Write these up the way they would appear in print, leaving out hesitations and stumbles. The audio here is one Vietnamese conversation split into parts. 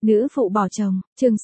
Nữ phụ bỏ chồng, chương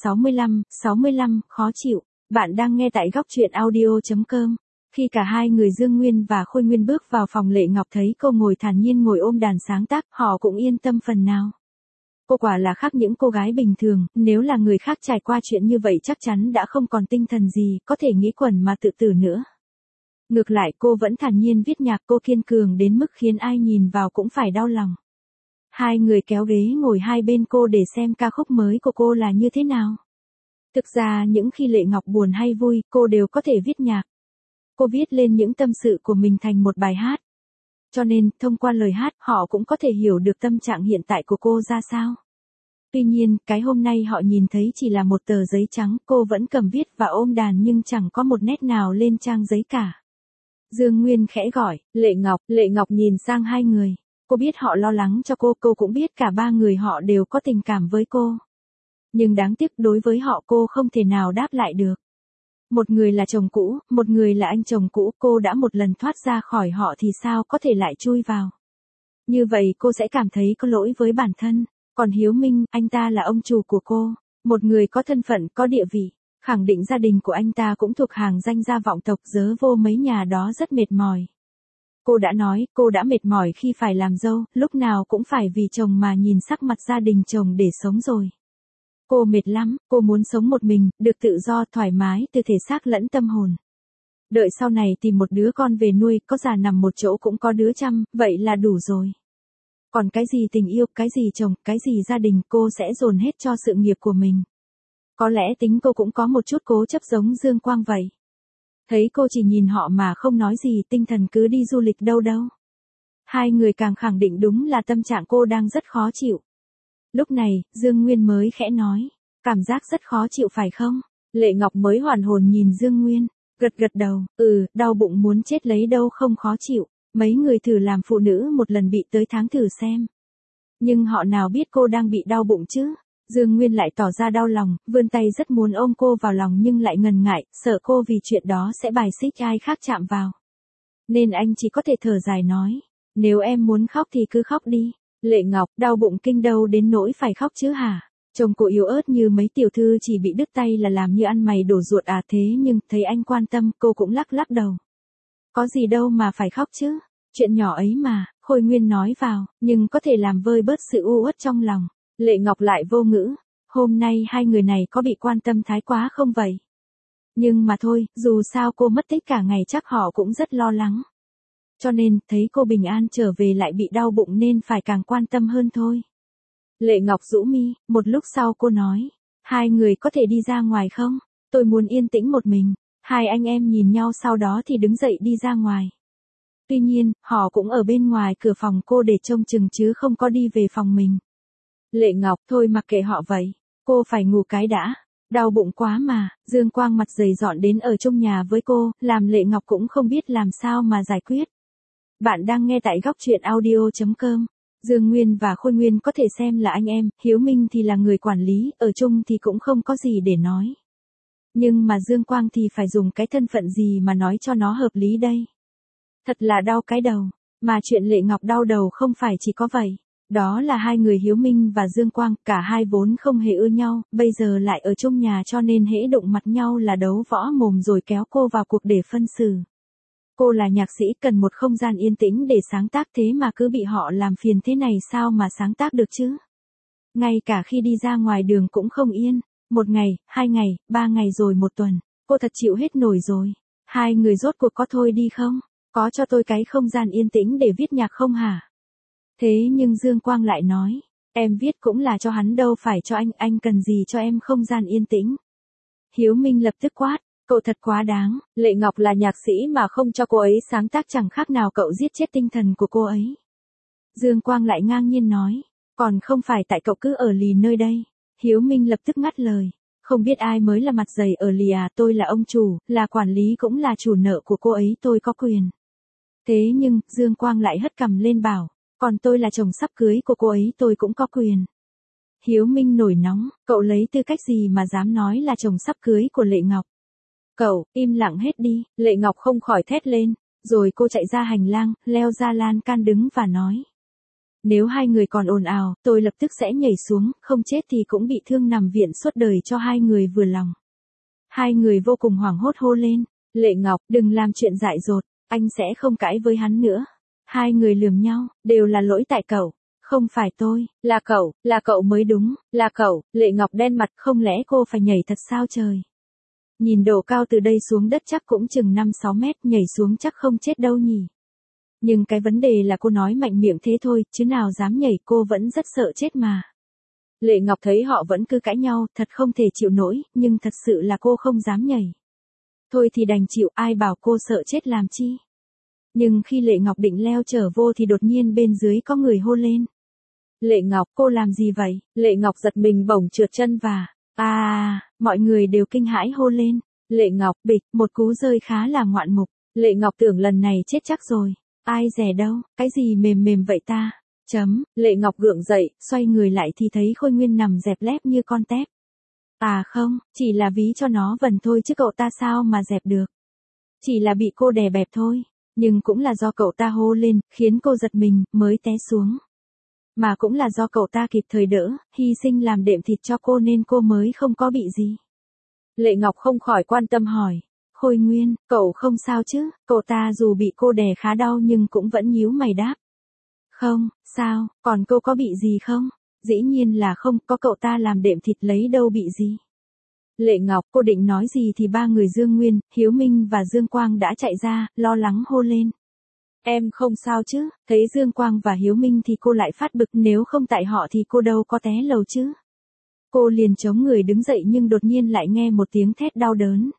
65, khó chịu. Bạn đang nghe tại góc truyện audio.com. Khi cả hai người Dương Nguyên và Khôi Nguyên bước vào phòng, Lệ Ngọc thấy cô ngồi thản nhiên ngồi ôm đàn sáng tác, họ cũng yên tâm phần nào. Cô quả là khác những cô gái bình thường, nếu là người khác trải qua chuyện như vậy chắc chắn đã không còn tinh thần gì, có thể nghĩ quẩn mà tự tử nữa. Ngược lại cô vẫn thản nhiên viết nhạc, cô kiên cường đến mức khiến ai nhìn vào cũng phải đau lòng. Hai người kéo ghế ngồi hai bên cô để xem ca khúc mới của cô là như thế nào. Thực ra những khi Lệ Ngọc buồn hay vui, cô đều có thể viết nhạc. Cô viết lên những tâm sự của mình thành một bài hát. Cho nên, thông qua lời hát, họ cũng có thể hiểu được tâm trạng hiện tại của cô ra sao. Tuy nhiên, cái hôm nay họ nhìn thấy chỉ là một tờ giấy trắng, cô vẫn cầm viết và ôm đàn nhưng chẳng có một nét nào lên trang giấy cả. Dương Nguyên khẽ gọi, Lệ Ngọc nhìn sang hai người. Cô biết họ lo lắng cho cô cũng biết cả ba người họ đều có tình cảm với cô. Nhưng đáng tiếc đối với họ cô không thể nào đáp lại được. Một người là chồng cũ, một người là anh chồng cũ, cô đã một lần thoát ra khỏi họ thì sao có thể lại chui vào. Như vậy cô sẽ cảm thấy có lỗi với bản thân. Còn Hiếu Minh, anh ta là ông chủ của cô, một người có thân phận, có địa vị. Khẳng định gia đình của anh ta cũng thuộc hàng danh gia vọng tộc, dớ vô mấy nhà đó rất mệt mỏi. Cô đã nói, cô đã mệt mỏi khi phải làm dâu, lúc nào cũng phải vì chồng mà nhìn sắc mặt gia đình chồng để sống rồi. Cô mệt lắm, cô muốn sống một mình, được tự do, thoải mái từ thể xác lẫn tâm hồn. Đợi sau này tìm một đứa con về nuôi, có già nằm một chỗ cũng có đứa chăm, vậy là đủ rồi. Còn cái gì tình yêu, cái gì chồng, cái gì gia đình, cô sẽ dồn hết cho sự nghiệp của mình. Có lẽ tính cô cũng có một chút cố chấp giống Dương Quang vậy. Thấy cô chỉ nhìn họ mà không nói gì, tinh thần cứ đi du lịch đâu. Hai người càng khẳng định đúng là tâm trạng cô đang rất khó chịu. Lúc này, Dương Nguyên mới khẽ nói, cảm giác rất khó chịu phải không? Lệ Ngọc mới hoàn hồn nhìn Dương Nguyên, gật đầu, đau bụng muốn chết lấy đâu không khó chịu, mấy người thử làm phụ nữ một lần bị tới tháng thử xem. Nhưng họ nào biết cô đang bị đau bụng chứ? Dương Nguyên lại tỏ ra đau lòng, vươn tay rất muốn ôm cô vào lòng nhưng lại ngần ngại, sợ cô vì chuyện đó sẽ bài xích ai khác chạm vào. Nên anh chỉ có thể thở dài nói, nếu em muốn khóc thì cứ khóc đi. Lệ Ngọc, đau bụng kinh đâu đến nỗi phải khóc chứ hả? Chồng cô yếu ớt như mấy tiểu thư chỉ bị đứt tay là làm như ăn mày đổ ruột à, thế nhưng thấy anh quan tâm cô cũng lắc đầu. Có gì đâu mà phải khóc chứ, chuyện nhỏ ấy mà, Khôi Nguyên nói vào, nhưng có thể làm vơi bớt sự u uất trong lòng. Lệ Ngọc lại vô ngữ, hôm nay hai người này có bị quan tâm thái quá không vậy? Nhưng mà thôi, dù sao cô mất tích cả ngày chắc họ cũng rất lo lắng. Cho nên, thấy cô bình an trở về lại bị đau bụng nên phải càng quan tâm hơn thôi. Lệ Ngọc rũ mi, một lúc sau cô nói, hai người có thể đi ra ngoài không? Tôi muốn yên tĩnh một mình. Hai anh em nhìn nhau sau đó thì đứng dậy đi ra ngoài. Tuy nhiên, họ cũng ở bên ngoài cửa phòng cô để trông chừng chứ không có đi về phòng mình. Lệ Ngọc, thôi mặc kệ họ vậy. Cô phải ngủ cái đã. Đau bụng quá mà, Dương Quang mặt dày dọn đến ở trong nhà với cô, làm Lệ Ngọc cũng không biết làm sao mà giải quyết. Bạn đang nghe tại góc truyện audio.com. Dương Nguyên và Khôi Nguyên có thể xem là anh em, Hiếu Minh thì là người quản lý, ở chung thì cũng không có gì để nói. Nhưng mà Dương Quang thì phải dùng cái thân phận gì mà nói cho nó hợp lý đây. Thật là đau cái đầu, mà chuyện Lệ Ngọc đau đầu không phải chỉ có vậy. Đó là hai người Hiếu Minh và Dương Quang, cả hai vốn không hề ưa nhau, bây giờ lại ở chung nhà cho nên hễ đụng mặt nhau là đấu võ mồm rồi kéo cô vào cuộc để phân xử. Cô là nhạc sĩ cần một không gian yên tĩnh để sáng tác, thế mà cứ bị họ làm phiền thế này sao mà sáng tác được chứ? Ngay cả khi đi ra ngoài đường cũng không yên, một ngày, 2 ngày, 3 ngày rồi một tuần, cô thật chịu hết nổi rồi. Hai người rốt cuộc có thôi đi không? Có cho tôi cái không gian yên tĩnh để viết nhạc không hả? Thế nhưng Dương Quang lại nói, em viết cũng là cho hắn đâu phải cho anh cần gì cho em không gian yên tĩnh. Hiếu Minh lập tức quát, cậu thật quá đáng, Lệ Ngọc là nhạc sĩ mà không cho cô ấy sáng tác chẳng khác nào cậu giết chết tinh thần của cô ấy. Dương Quang lại ngang nhiên nói, còn không phải tại cậu cứ ở lì nơi đây. Hiếu Minh lập tức ngắt lời, không biết ai mới là mặt dày ở lì à, tôi là ông chủ, là quản lý cũng là chủ nợ của cô ấy, tôi có quyền. Thế nhưng, Dương Quang lại hất cằm lên bảo, còn tôi là chồng sắp cưới của cô ấy, tôi cũng có quyền. Hiếu Minh nổi nóng, cậu lấy tư cách gì mà dám nói là chồng sắp cưới của Lệ Ngọc? Cậu, im lặng hết đi, Lệ Ngọc không khỏi thét lên, rồi cô chạy ra hành lang, leo ra lan can đứng và nói. Nếu hai người còn ồn ào, tôi lập tức sẽ nhảy xuống, không chết thì cũng bị thương nằm viện suốt đời cho hai người vừa lòng. Hai người vô cùng hoảng hốt hô lên. Lệ Ngọc, đừng làm chuyện dại dột, anh sẽ không cãi với hắn nữa. Hai người lườm nhau, đều là lỗi tại cậu. Không phải tôi, là cậu mới đúng, là cậu. Lệ Ngọc đen mặt, không lẽ cô phải nhảy thật sao trời? Nhìn độ cao từ đây xuống đất chắc cũng chừng 5-6 mét, nhảy xuống chắc không chết đâu nhỉ. Nhưng cái vấn đề là cô nói mạnh miệng thế thôi, chứ nào dám nhảy, cô vẫn rất sợ chết mà. Lệ Ngọc thấy họ vẫn cứ cãi nhau, thật không thể chịu nổi, nhưng thật sự là cô không dám nhảy. Thôi thì đành chịu, ai bảo cô sợ chết làm chi. Nhưng khi Lệ Ngọc định leo trở vô thì đột nhiên bên dưới có người hô lên. Lệ Ngọc, cô làm gì vậy? Lệ Ngọc giật mình bổng trượt chân và... mọi người đều kinh hãi hô lên. Lệ Ngọc, bịch, một cú rơi khá là ngoạn mục. Lệ Ngọc tưởng lần này chết chắc rồi. Ai dè đâu, cái gì mềm mềm vậy ta? Lệ Ngọc gượng dậy, xoay người lại thì thấy Khôi Nguyên nằm dẹp lép như con tép. À không, chỉ là ví cho nó vần thôi chứ cậu ta sao mà dẹp được. Chỉ là bị cô đè bẹp thôi, nhưng cũng là do cậu ta hô lên, khiến cô giật mình, mới té xuống. Mà cũng là do cậu ta kịp thời đỡ, hy sinh làm đệm thịt cho cô nên cô mới không có bị gì. Lệ Ngọc không khỏi quan tâm hỏi. Khôi Nguyên, cậu không sao chứ? Cậu ta dù bị cô đè khá đau nhưng cũng vẫn nhíu mày đáp. Không, sao, còn cô có bị gì không? Dĩ nhiên là không, có cậu ta làm đệm thịt lấy đâu bị gì. Lệ Ngọc, cô định nói gì thì ba người Dương Nguyên, Hiếu Minh và Dương Quang đã chạy ra, lo lắng hô lên. Em không sao chứ? Thấy Dương Quang và Hiếu Minh thì cô lại phát bực, nếu không tại họ thì cô đâu có té lầu chứ. Cô liền chống người đứng dậy nhưng đột nhiên lại nghe một tiếng thét đau đớn.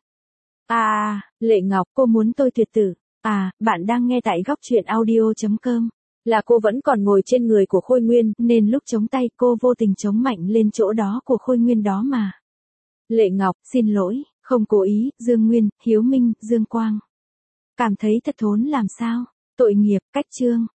Lệ Ngọc, cô muốn tôi tuyệt tử. Bạn đang nghe tại góc truyện audio.com. Là cô vẫn còn ngồi trên người của Khôi Nguyên, nên lúc chống tay cô vô tình chống mạnh lên chỗ đó của Khôi Nguyên đó mà. Lệ Ngọc, xin lỗi, không cố ý, Dương Nguyên, Hiếu Minh, Dương Quang. Cảm thấy thật thốn làm sao? Tội nghiệp, cách chương.